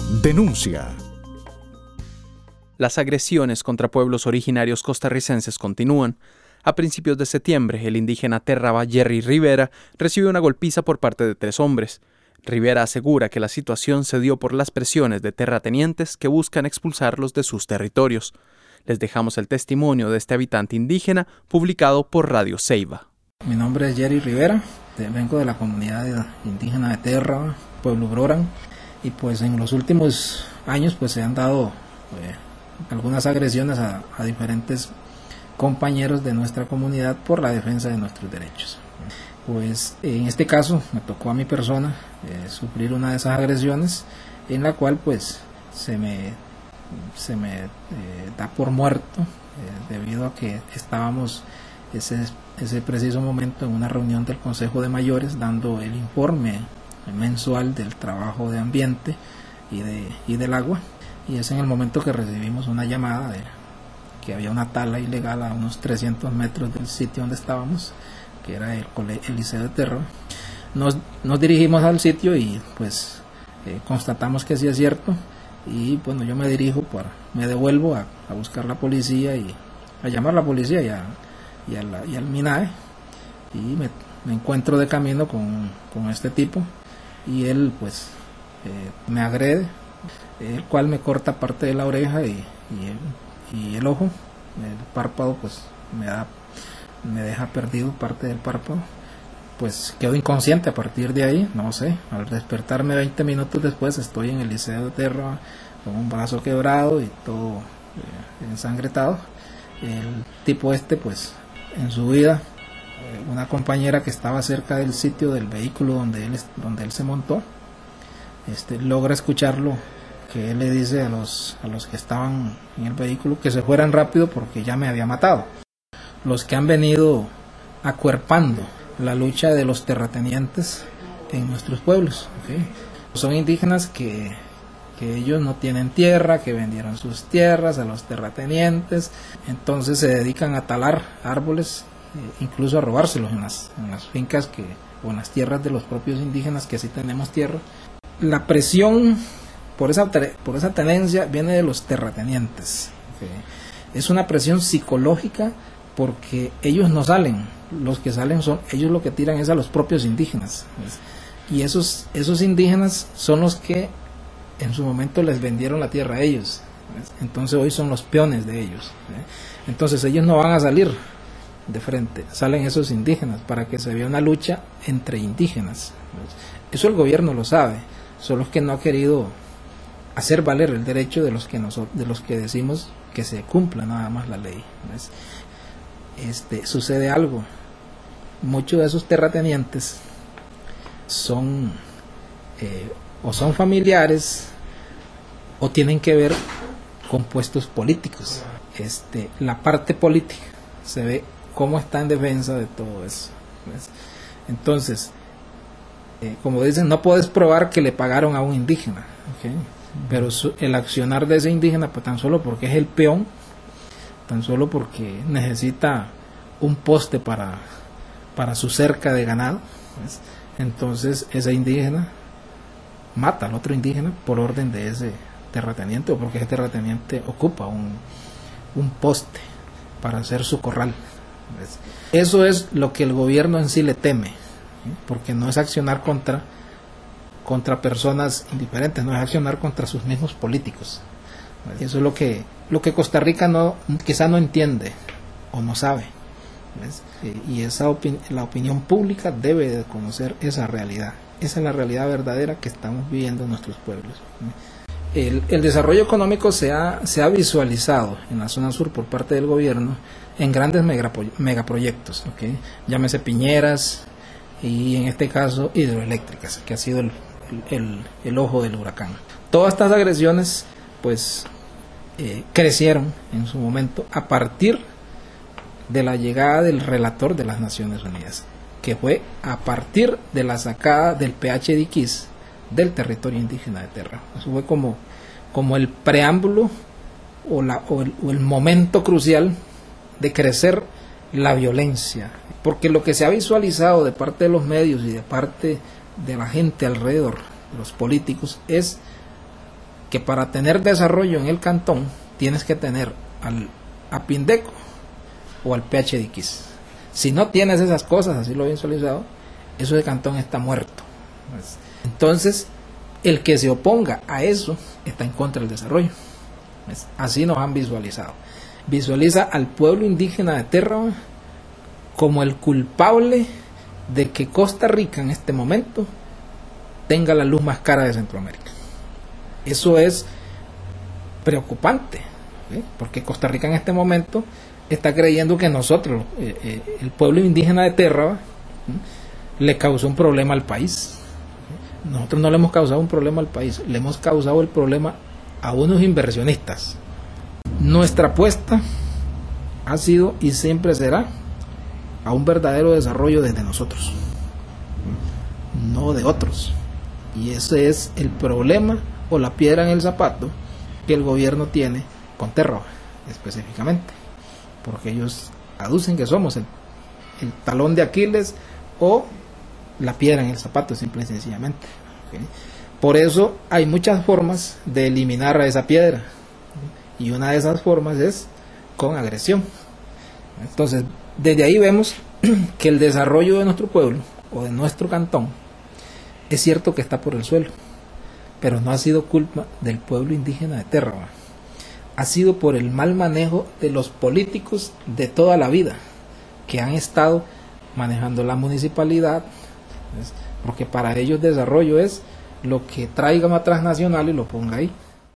Denuncia. Las agresiones contra pueblos originarios costarricenses continúan. A principios de septiembre, el indígena Terraba Jerry Rivera recibió una golpiza por parte de 3 hombres. Rivera asegura que la situación se dio por las presiones de terratenientes que buscan expulsarlos de sus territorios. Les dejamos el testimonio de este habitante indígena publicado por Radio Ceiba. Mi nombre es Jerry Rivera, vengo de la comunidad indígena de Terraba, Pueblo Broran, y pues en los últimos años pues se han dado algunas agresiones a diferentes compañeros de nuestra comunidad por la defensa de nuestros derechos. Pues en este caso me tocó a mi persona sufrir una de esas agresiones, en la cual pues se me da por muerto debido a que estábamos ese preciso momento en una reunión del Consejo de Mayores dando el informe mensual del trabajo de ambiente y del agua, y es en el momento que recibimos una llamada de que había una tala ilegal a unos 300 metros del sitio donde estábamos, que era el Liceo de Terraba. Nos dirigimos al sitio y pues constatamos que sí es cierto, y bueno, yo me devuelvo a buscar la policía y a llamar a la policía y al MINAE, y me encuentro de camino con este tipo, y él pues me agrede, el cual me corta parte de la oreja y el ojo, el párpado pues me deja perdido parte del párpado, pues quedo inconsciente a partir de ahí, no sé, al despertarme 20 minutos después estoy en el Liceo de Terraba con un brazo quebrado y todo ensangretado. El tipo pues en su vida, una compañera que estaba cerca del sitio del vehículo donde él se montó, logra escucharlo, que él le dice a los que estaban en el vehículo que se fueran rápido porque ya me había matado. Los que han venido acuerpando la lucha de los terratenientes en nuestros pueblos, ¿okay? Son indígenas que ellos no tienen tierra, que vendieron sus tierras a los terratenientes, entonces se dedican a talar árboles, incluso a robárselos en las fincas o en las tierras de los propios indígenas que sí tenemos tierra. La presión por esa tenencia viene de los terratenientes, ¿okay? Es una presión psicológica porque ellos no salen, los que salen son ellos, lo que tiran es a los propios indígenas, ¿ves? Y esos indígenas son los que en su momento les vendieron la tierra a ellos, ¿ves? Entonces hoy son los peones de ellos, ¿ves? Entonces ellos no van a salir de frente, salen esos indígenas para que se vea una lucha entre indígenas, ¿ves? Eso el gobierno lo sabe, solo es que no ha querido hacer valer el derecho de los que decimos que se cumpla nada más la ley, ¿ves? Sucede algo, muchos de esos terratenientes son o son familiares o tienen que ver con puestos políticos. La parte política se ve cómo está en defensa de todo eso, ¿ves? Entonces, como dicen, no puedes probar que le pagaron a un indígena, ¿okay? Pero el accionar de ese indígena, pues tan solo porque es el peón, tan solo porque necesita un poste para su cerca de ganado, ¿ves? Entonces ese indígena mata al otro indígena por orden de ese terrateniente, o porque ese terrateniente ocupa un poste para hacer su corral, ¿ves? Eso es lo que el gobierno en sí le teme, ¿sí? Porque no es accionar contra personas indiferentes, no es accionar contra sus mismos políticos. Eso es lo que Costa Rica quizá no entiende o no sabe, ¿ves? Y la opinión pública debe de conocer esa realidad. Esa es la realidad verdadera que estamos viviendo en nuestros pueblos. El desarrollo económico se ha visualizado en la zona sur por parte del gobierno en grandes megaproyectos, ¿okay? Llámese piñeras y en este caso hidroeléctricas, que ha sido el ojo del huracán. Todas estas agresiones pues crecieron en su momento a partir de la llegada del relator de las Naciones Unidas, que fue a partir de la sacada del PH de Iquiz del territorio indígena de Terraba. Eso fue como el preámbulo o el momento crucial de crecer la violencia, porque lo que se ha visualizado de parte de los medios y de parte de la gente alrededor, de los políticos, es que para tener desarrollo en el cantón tienes que tener al APINDECO o al PHDX. Si no tienes esas cosas, así lo he visualizado, eso de cantón está muerto. Entonces, el que se oponga a eso está en contra del desarrollo. Así nos han visualizado. Visualiza al pueblo indígena de Térraba como el culpable de que Costa Rica en este momento tenga la luz más cara de Centroamérica. Eso es preocupante, ¿sí? Porque Costa Rica en este momento está creyendo que nosotros, el pueblo indígena de Térraba, ¿sí?, le causó un problema al país. Nosotros no le hemos causado un problema al país, le hemos causado el problema a unos inversionistas. Nuestra apuesta ha sido y siempre será a un verdadero desarrollo desde nosotros, no de otros. Y ese es el problema o la piedra en el zapato que el gobierno tiene con Térraba específicamente, porque ellos aducen que somos el talón de Aquiles o la piedra en el zapato, simple y sencillamente. ¿Okay? Por eso hay muchas formas de eliminar a esa piedra, y una de esas formas es con agresión. Entonces, desde ahí vemos que el desarrollo de nuestro pueblo o de nuestro cantón es cierto que está por el suelo, pero no ha sido culpa del pueblo indígena de Térraba, ha sido por el mal manejo de los políticos de toda la vida que han estado manejando la municipalidad, porque para ellos desarrollo es lo que traiga una transnacional y lo ponga ahí.